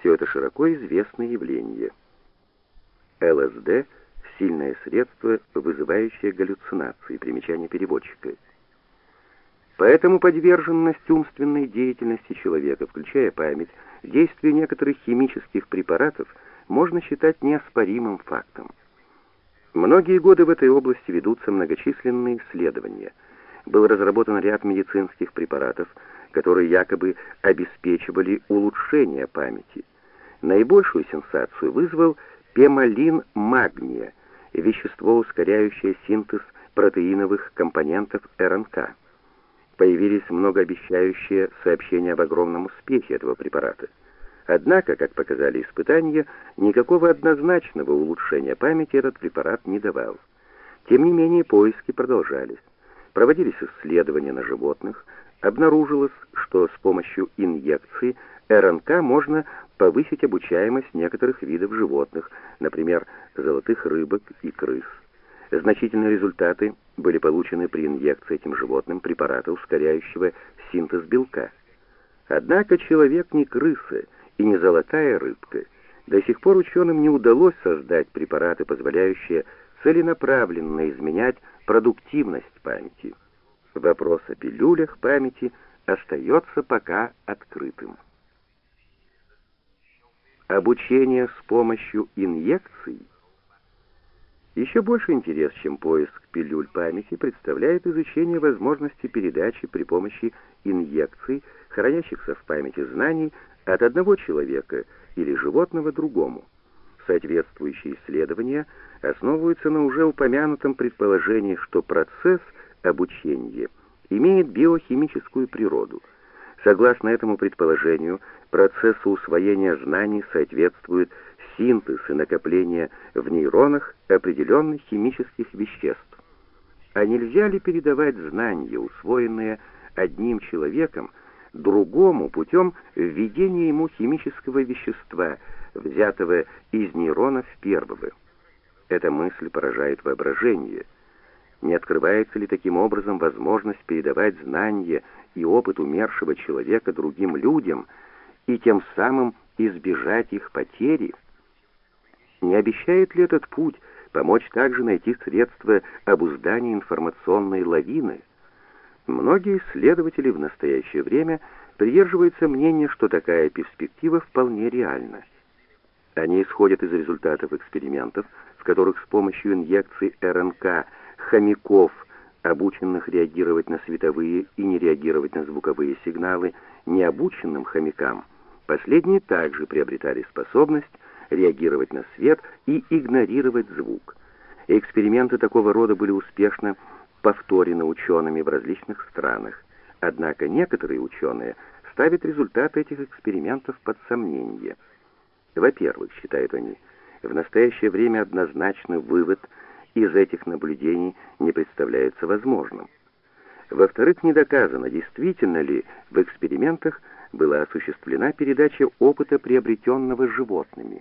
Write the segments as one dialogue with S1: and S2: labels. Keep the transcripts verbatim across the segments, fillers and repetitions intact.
S1: Все это широко известное явление. ЛСД — сильное средство, вызывающее галлюцинации. Примечание переводчика. Поэтому подверженность умственной деятельности человека, включая память, действию некоторых химических препаратов, можно считать неоспоримым фактом. Многие годы в этой области ведутся многочисленные исследования. Был разработан ряд медицинских препаратов, которые якобы обеспечивали улучшение памяти. Наибольшую сенсацию вызвал пемолин магния, вещество, ускоряющее синтез протеиновых компонентов РНК. Появились многообещающие сообщения об огромном успехе этого препарата. Однако, как показали испытания, никакого однозначного улучшения памяти этот препарат не давал. Тем не менее, поиски продолжались. Проводились исследования на животных. Обнаружилось, что с помощью инъекций РНК можно повысить обучаемость некоторых видов животных, например, золотых рыбок и крыс. Значительные результаты были получены при инъекции этим животным препарата, ускоряющего синтез белка. Однако человек не крыса и не золотая рыбка. До сих пор ученым не удалось создать препараты, позволяющие целенаправленно изменять продуктивность памяти. Вопрос о пилюлях памяти остается пока открытым. Обучение с помощью инъекций. Еще больше интерес, чем поиск пилюль памяти, представляет изучение возможности передачи при помощи инъекций, хранящихся в памяти знаний, от одного человека или животного другому. Соответствующие исследования основываются на уже упомянутом предположении, что процесс обучения имеет биохимическую природу. Согласно этому предположению, процессу усвоения знаний соответствует синтез и накопление в нейронах определенных химических веществ. А нельзя ли передавать знания, усвоенные одним человеком, другому путем введения ему химического вещества, взятого из нейронов первого? Эта мысль поражает воображение. Не открывается ли таким образом возможность передавать знания и опыт умершего человека другим людям и тем самым избежать их потери? Не обещает ли этот путь помочь также найти средства обуздания информационной лавины? Многие исследователи в настоящее время придерживаются мнения, что такая перспектива вполне реальна. Они исходят из результатов экспериментов, в которых с помощью инъекций РНК хомяков, обученных реагировать на световые и не реагировать на звуковые сигналы, необученным хомякам, последние также приобретали способность реагировать на свет и игнорировать звук. Эксперименты такого рода были успешно повторены учеными в различных странах. Однако некоторые ученые ставят результаты этих экспериментов под сомнение. Во-первых, считают они, в настоящее время однозначный вывод из этих наблюдений не представляется возможным. Во-вторых, не доказано, действительно ли в экспериментах была осуществлена передача опыта, приобретенного животными.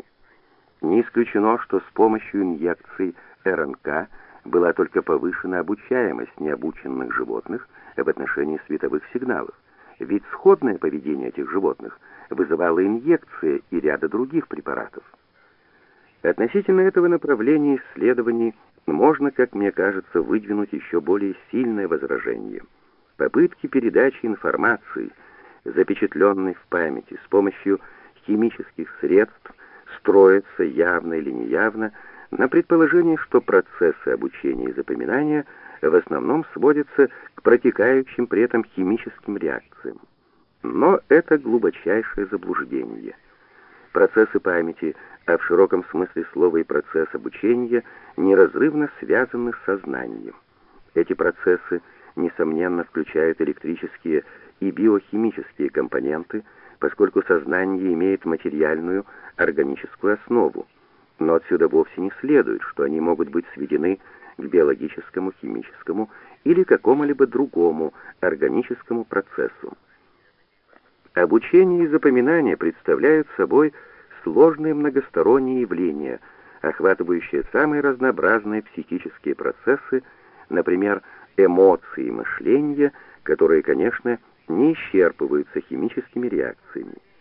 S1: Не исключено, что с помощью инъекций РНК была только повышена обучаемость необученных животных в отношении световых сигналов, ведь сходное поведение этих животных вызывало инъекция и ряда других препаратов. Относительно этого направления исследований можно, как мне кажется, выдвинуть еще более сильное возражение. Попытки передачи информации, запечатленной в памяти с помощью химических средств, строятся явно или неявно на предположении, что процессы обучения и запоминания в основном сводятся к протекающим при этом химическим реакциям. Но это глубочайшее заблуждение. Процессы памяти, а в широком смысле слова и процесс обучения, неразрывно связаны с сознанием. Эти процессы, несомненно, включают электрические и биохимические компоненты, поскольку сознание имеет материальную органическую основу. Но отсюда вовсе не следует, что они могут быть сведены к биологическому, химическому или какому-либо другому органическому процессу. Обучение и запоминание представляют собой сложные многосторонние явления, охватывающие самые разнообразные психические процессы, например, эмоции и мышление, которые, конечно, не исчерпываются химическими реакциями.